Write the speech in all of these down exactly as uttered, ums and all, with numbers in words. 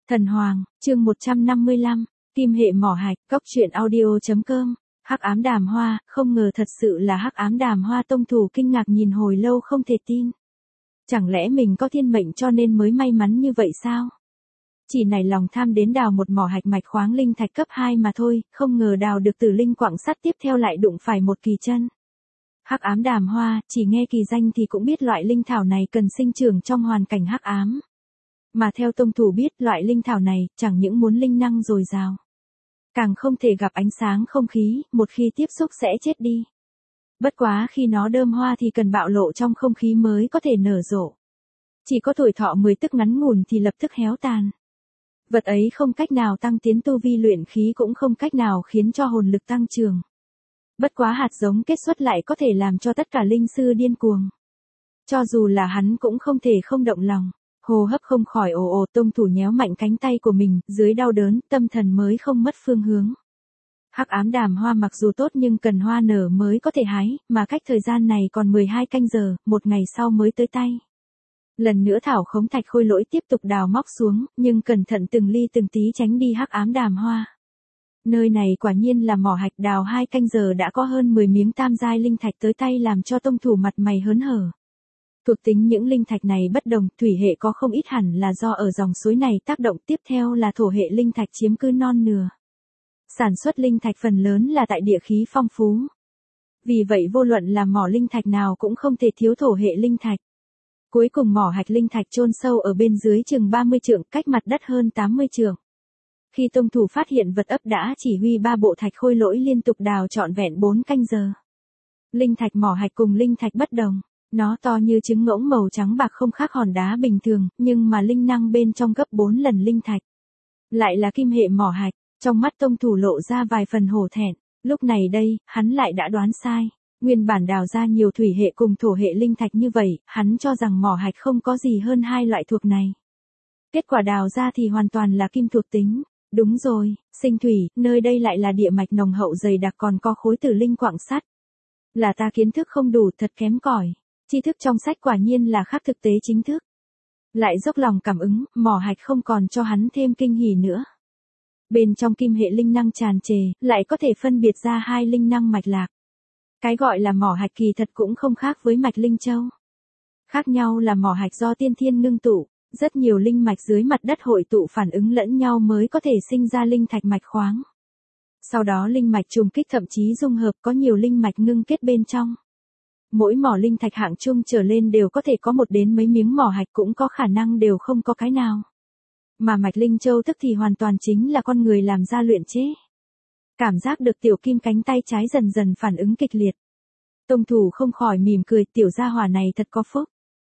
Thần Hoàng, chương một trăm năm mươi lăm, Kim hệ mỏ hạch, cốc truyện audio chấm com. Hắc ám đàm hoa, không ngờ thật sự là hắc ám đàm hoa. Tông thủ kinh ngạc nhìn hồi lâu không thể tin. Chẳng lẽ mình có thiên mệnh cho nên mới may mắn như vậy sao? Chỉ nảy lòng tham đến đào một mỏ hạch mạch khoáng linh thạch cấp hai mà thôi, không ngờ đào được tử linh quặng sắt tiếp theo lại đụng phải một kỳ chân. Hắc ám đàm hoa, chỉ nghe kỳ danh thì cũng biết loại linh thảo này cần sinh trưởng trong hoàn cảnh hắc ám. Mà theo tông thủ biết, loại linh thảo này chẳng những muốn linh năng dồi dào, càng không thể gặp ánh sáng không khí, một khi tiếp xúc sẽ chết đi. Bất quá khi nó đơm hoa thì cần bạo lộ trong không khí mới có thể nở rộ. Chỉ có tuổi thọ mười tức ngắn ngủn thì lập tức héo tàn. Vật ấy không cách nào tăng tiến tu vi luyện khí, cũng không cách nào khiến cho hồn lực tăng trưởng. Bất quá hạt giống kết xuất lại có thể làm cho tất cả linh sư điên cuồng. Cho dù là hắn cũng không thể không động lòng. Hô hấp không khỏi ồ ồ, tông thủ nhéo mạnh cánh tay của mình, dưới đau đớn, tâm thần mới không mất phương hướng. Hắc ám đàm hoa mặc dù tốt nhưng cần hoa nở mới có thể hái, mà cách thời gian này còn mười hai canh giờ, một ngày sau mới tới tay. Lần nữa thảo khống thạch khôi lỗi tiếp tục đào móc xuống, nhưng cẩn thận từng ly từng tí tránh đi hắc ám đàm hoa. Nơi này quả nhiên là mỏ hạch, đào hai canh giờ đã có hơn mười miếng tam giai linh thạch tới tay, làm cho tông thủ mặt mày hớn hở. Thuộc tính những linh thạch này bất đồng, thủy hệ có không ít hẳn là do ở dòng suối này tác động, tiếp theo là thổ hệ linh thạch chiếm cứ non nửa. Sản xuất linh thạch phần lớn là tại địa khí phong phú. Vì vậy vô luận là mỏ linh thạch nào cũng không thể thiếu thổ hệ linh thạch. Cuối cùng mỏ hạch linh thạch chôn sâu ở bên dưới chừng ba mươi trượng, cách mặt đất hơn tám mươi trượng. Khi tông thủ phát hiện vật ấp đã chỉ huy ba bộ thạch khôi lỗi liên tục đào trọn vẹn bốn canh giờ. Linh thạch mỏ hạch cùng linh thạch bất đồng. Nó to như trứng ngỗng, màu trắng bạc không khác hòn đá bình thường, nhưng mà linh năng bên trong gấp bốn lần linh thạch. Lại là kim hệ mỏ hạch, trong mắt tông thủ lộ ra vài phần hổ thẹn. Lúc này đây, hắn lại đã đoán sai. Nguyên bản đào ra nhiều thủy hệ cùng thổ hệ linh thạch như vậy, hắn cho rằng mỏ hạch không có gì hơn hai loại thuộc này. Kết quả đào ra thì hoàn toàn là kim thuộc tính. Đúng rồi, sinh thủy, nơi đây lại là địa mạch nồng hậu dày đặc, còn có khối tử linh quặng sắt. Là ta kiến thức không đủ, thật kém cỏi. Tri thức trong sách quả nhiên là khác thực tế chính thức. Lại dốc lòng cảm ứng, mỏ hạch không còn cho hắn thêm kinh hỉ nữa. Bên trong kim hệ linh năng tràn trề, lại có thể phân biệt ra hai linh năng mạch lạc. Cái gọi là mỏ hạch kỳ thật cũng không khác với mạch linh châu. Khác nhau là mỏ hạch do tiên thiên ngưng tụ, rất nhiều linh mạch dưới mặt đất hội tụ phản ứng lẫn nhau mới có thể sinh ra linh thạch mạch khoáng. Sau đó linh mạch trùng kích thậm chí dung hợp, có nhiều linh mạch ngưng kết bên trong. Mỗi mỏ linh thạch hạng trung trở lên đều có thể có một đến mấy miếng mỏ hạch, cũng có khả năng đều không có cái nào. Mà mạch linh châu tức thì hoàn toàn chính là con người làm ra luyện chế. Cảm giác được tiểu kim cánh tay trái dần dần phản ứng kịch liệt. Tông thủ không khỏi mỉm cười, tiểu gia hỏa này thật có phúc.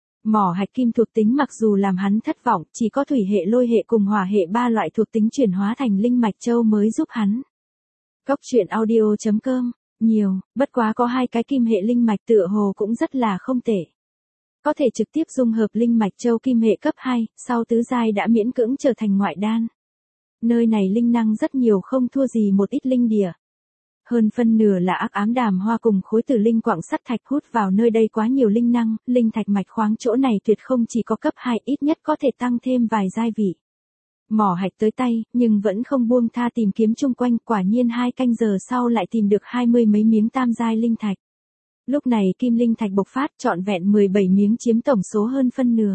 Mỏ hạch kim thuộc tính mặc dù làm hắn thất vọng, chỉ có thủy hệ, lôi hệ cùng hỏa hệ ba loại thuộc tính chuyển hóa thành linh mạch châu mới giúp hắn. Cốc truyện audio chấm com. Nhiều, bất quá có hai cái kim hệ linh mạch tựa hồ cũng rất là không tệ. Có thể trực tiếp dung hợp linh mạch châu kim hệ cấp hai, sau tứ giai đã miễn cưỡng trở thành ngoại đan. Nơi này linh năng rất nhiều, không thua gì một ít linh địa. Hơn phân nửa là hắc ám đàm hoa cùng khối tử linh quặng sắt thạch hút vào nơi đây quá nhiều linh năng, linh thạch mạch khoáng chỗ này tuyệt không chỉ có cấp hai, ít nhất có thể tăng thêm vài giai vị. Mỏ hạch tới tay, nhưng vẫn không buông tha tìm kiếm chung quanh, quả nhiên hai canh giờ sau lại tìm được hai mươi mấy miếng tam giai linh thạch. Lúc này kim linh thạch bộc phát, trọn vẹn mười bảy miếng chiếm tổng số hơn phân nửa.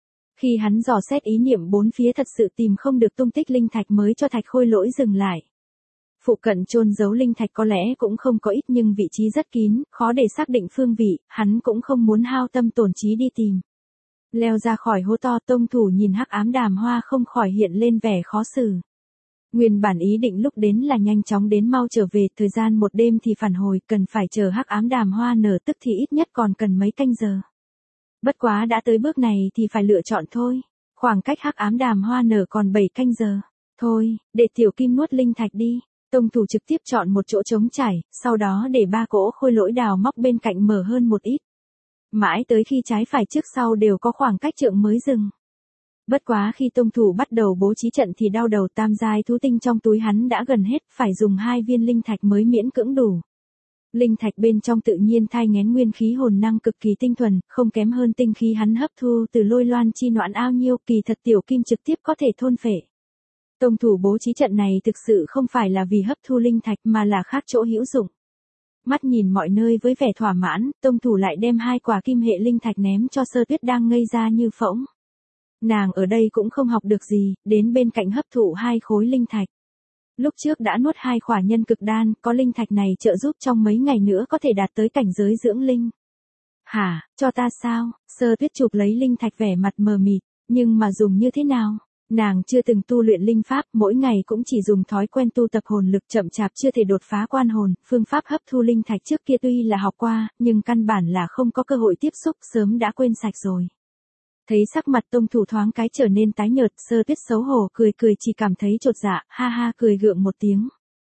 Khi hắn dò xét ý niệm bốn phía thật sự tìm không được tung tích linh thạch mới cho thạch khôi lỗi dừng lại. Phụ cận chôn giấu linh thạch có lẽ cũng không có ít nhưng vị trí rất kín, khó để xác định phương vị, hắn cũng không muốn hao tâm tổn trí đi tìm. Leo ra khỏi hố to, tông thủ nhìn hắc ám đàm hoa không khỏi hiện lên vẻ khó xử. Nguyên bản ý định lúc đến là nhanh chóng đến mau trở về, thời gian một đêm thì phản hồi, cần phải chờ hắc ám đàm hoa nở tức thì ít nhất còn cần mấy canh giờ. Bất quá đã tới bước này thì phải lựa chọn thôi, khoảng cách hắc ám đàm hoa nở còn bảy canh giờ. Thôi, để tiểu kim nuốt linh thạch đi. Tông thủ trực tiếp chọn một chỗ trống trải, sau đó để ba cỗ khôi lỗi đào móc bên cạnh mở hơn một ít. Mãi tới khi trái phải trước sau đều có khoảng cách trượng mới dừng. Bất quá khi tông thủ bắt đầu bố trí trận thì đau đầu, tam giai thú tinh trong túi hắn đã gần hết, phải dùng hai viên linh thạch mới miễn cưỡng đủ. Linh thạch bên trong tự nhiên thai nghén nguyên khí hồn năng cực kỳ tinh thuần, không kém hơn tinh khí hắn hấp thu từ lôi loan chi noãn ao nhiêu, kỳ thật tiểu kim trực tiếp có thể thôn phệ. Tông thủ bố trí trận này thực sự không phải là vì hấp thu linh thạch mà là khác chỗ hữu dụng. Mắt nhìn mọi nơi với vẻ thỏa mãn, tông thủ lại đem hai quả kim hệ linh thạch ném cho Sơ Tuyết đang ngây ra như phỗng. Nàng ở đây cũng không học được gì, đến bên cạnh hấp thụ hai khối linh thạch. Lúc trước đã nuốt hai khỏa nhân cực đan, có linh thạch này trợ giúp trong mấy ngày nữa có thể đạt tới cảnh giới dưỡng linh. Hả, cho ta sao? Sơ Tuyết chụp lấy linh thạch vẻ mặt mờ mịt, nhưng mà dùng như thế nào? Nàng chưa từng tu luyện linh pháp, mỗi ngày cũng chỉ dùng thói quen tu tập hồn lực chậm chạp chưa thể đột phá quan hồn, phương pháp hấp thu linh thạch trước kia tuy là học qua, nhưng căn bản là không có cơ hội tiếp xúc, sớm đã quên sạch rồi. Thấy sắc mặt tông thủ thoáng cái trở nên tái nhợt, Sơ Tuyết xấu hổ cười cười chỉ cảm thấy chột dạ, ha ha cười gượng một tiếng.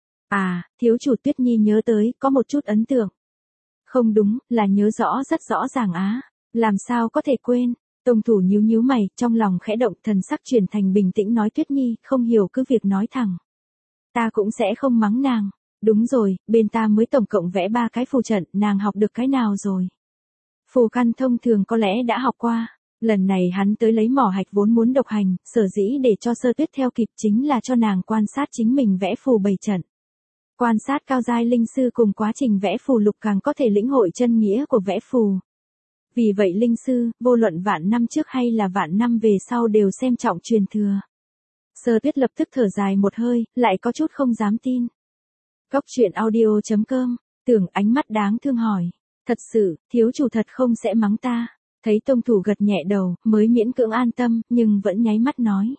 À, thiếu chủ Tuyết Nhi nhớ tới, có một chút ấn tượng. Không đúng, là nhớ rõ rất rõ ràng á, làm sao có thể quên. Tông thủ nhíu nhíu mày, trong lòng khẽ động, thần sắc chuyển thành bình tĩnh nói Tuyết Nhi, không hiểu cứ việc nói thẳng. Ta cũng sẽ không mắng nàng. Đúng rồi, bên ta mới tổng cộng vẽ ba cái phù trận, nàng học được cái nào rồi? Phù căn thông thường có lẽ đã học qua. Lần này hắn tới lấy mỏ hạch vốn muốn độc hành, sở dĩ để cho Sơ Tuyết theo kịp chính là cho nàng quan sát chính mình vẽ phù bày trận. Quan sát cao giai linh sư cùng quá trình vẽ phù lục càng có thể lĩnh hội chân nghĩa của vẽ phù. Vì vậy linh sư, vô luận vạn năm trước hay là vạn năm về sau đều xem trọng truyền thừa. Sơ Tuyết lập tức thở dài một hơi, lại có chút không dám tin. Góc truyện audio chấm com, Tưởng ánh mắt đáng thương hỏi. Thật sự, thiếu chủ thật không sẽ mắng ta. Thấy tông thủ gật nhẹ đầu, mới miễn cưỡng an tâm, nhưng vẫn nháy mắt nói.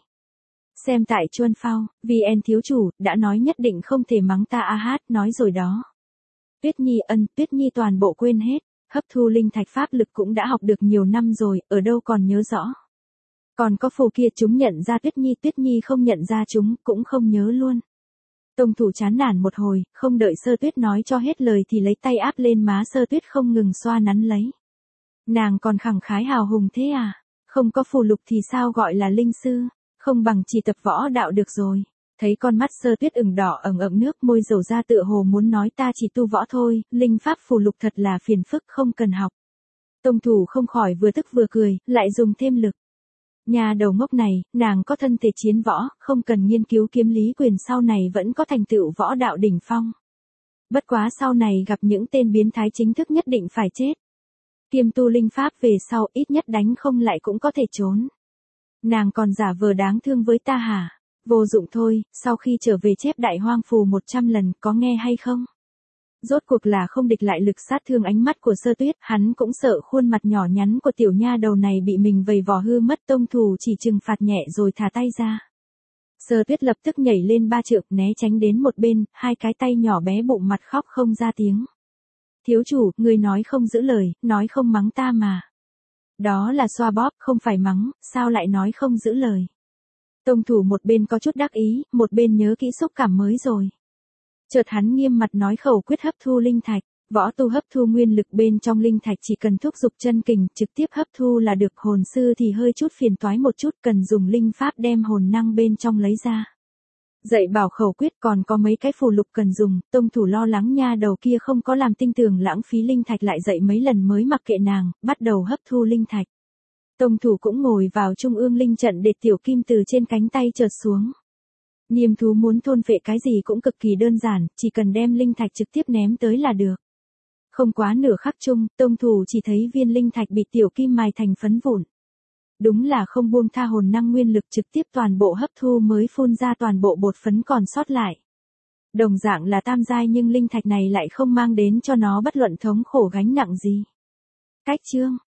Xem tại Chuân Phao, vê en thiếu chủ, đã nói nhất định không thể mắng ta a hát, nói rồi đó. Tuyết Nhi ân, Tuyết Nhi toàn bộ quên hết. Hấp thu linh thạch pháp lực cũng đã học được nhiều năm rồi, ở đâu còn nhớ rõ. Còn có phù kia chúng nhận ra Tuyết Nhi, Tuyết Nhi không nhận ra chúng, cũng không nhớ luôn. Tông thủ chán nản một hồi, không đợi Sơ Tuyết nói cho hết lời thì lấy tay áp lên má Sơ Tuyết không ngừng xoa nắn lấy. Nàng còn khẳng khái hào hùng thế à? Không có phù lục thì sao gọi là linh sư? Không bằng chỉ tập võ đạo được rồi. Thấy con mắt Sơ Tuyết ửng đỏ ẩn ẩn nước môi dầu ra tựa hồ muốn nói ta chỉ tu võ thôi, linh pháp phù lục thật là phiền phức không cần học. Tông thủ không khỏi vừa tức vừa cười, lại dùng thêm lực. Nhà đầu ngốc này, nàng có thân thể chiến võ, không cần nghiên cứu kiếm lý quyền sau này vẫn có thành tựu võ đạo đỉnh phong. Bất quá sau này gặp những tên biến thái chính thức nhất định phải chết. Kiêm tu linh pháp về sau ít nhất đánh không lại cũng có thể trốn. Nàng còn giả vờ đáng thương với ta hả? Vô dụng thôi, sau khi trở về chép đại hoang phù một trăm lần, có nghe hay không? Rốt cuộc là không địch lại lực sát thương ánh mắt của Sơ Tuyết, hắn cũng sợ khuôn mặt nhỏ nhắn của tiểu nha đầu này bị mình vầy vò hư mất, tông thủ chỉ trừng phạt nhẹ rồi thả tay ra. Sơ Tuyết lập tức nhảy lên ba trượng né tránh đến một bên, hai cái tay nhỏ bé bụng mặt khóc không ra tiếng. Thiếu chủ, người nói không giữ lời, nói không mắng ta mà. Đó là xoa bóp, không phải mắng, sao lại nói không giữ lời. Tông thủ một bên có chút đắc ý, một bên nhớ kỹ xúc cảm mới rồi. Chợt hắn nghiêm mặt nói khẩu quyết hấp thu linh thạch, võ tu hấp thu nguyên lực bên trong linh thạch chỉ cần thúc dục chân kình, trực tiếp hấp thu là được, hồn sư thì hơi chút phiền toái một chút, cần dùng linh pháp đem hồn năng bên trong lấy ra. Dạy bảo khẩu quyết còn có mấy cái phù lục cần dùng, tông thủ lo lắng nha đầu kia không có làm tinh tường lãng phí linh thạch lại dạy mấy lần mới mặc kệ nàng, bắt đầu hấp thu linh thạch. Tông thủ cũng ngồi vào trung ương linh trận để tiểu kim từ trên cánh tay chợt xuống. Niềm thú muốn thôn phệ cái gì cũng cực kỳ đơn giản, chỉ cần đem linh thạch trực tiếp ném tới là được. Không quá nửa khắc chung, tông thủ chỉ thấy viên linh thạch bị tiểu kim mài thành phấn vụn. Đúng là không buông tha hồn năng nguyên lực, trực tiếp toàn bộ hấp thu mới phun ra toàn bộ bột phấn còn sót lại. Đồng dạng là tam giai nhưng linh thạch này lại không mang đến cho nó bất luận thống khổ gánh nặng gì. Cách chương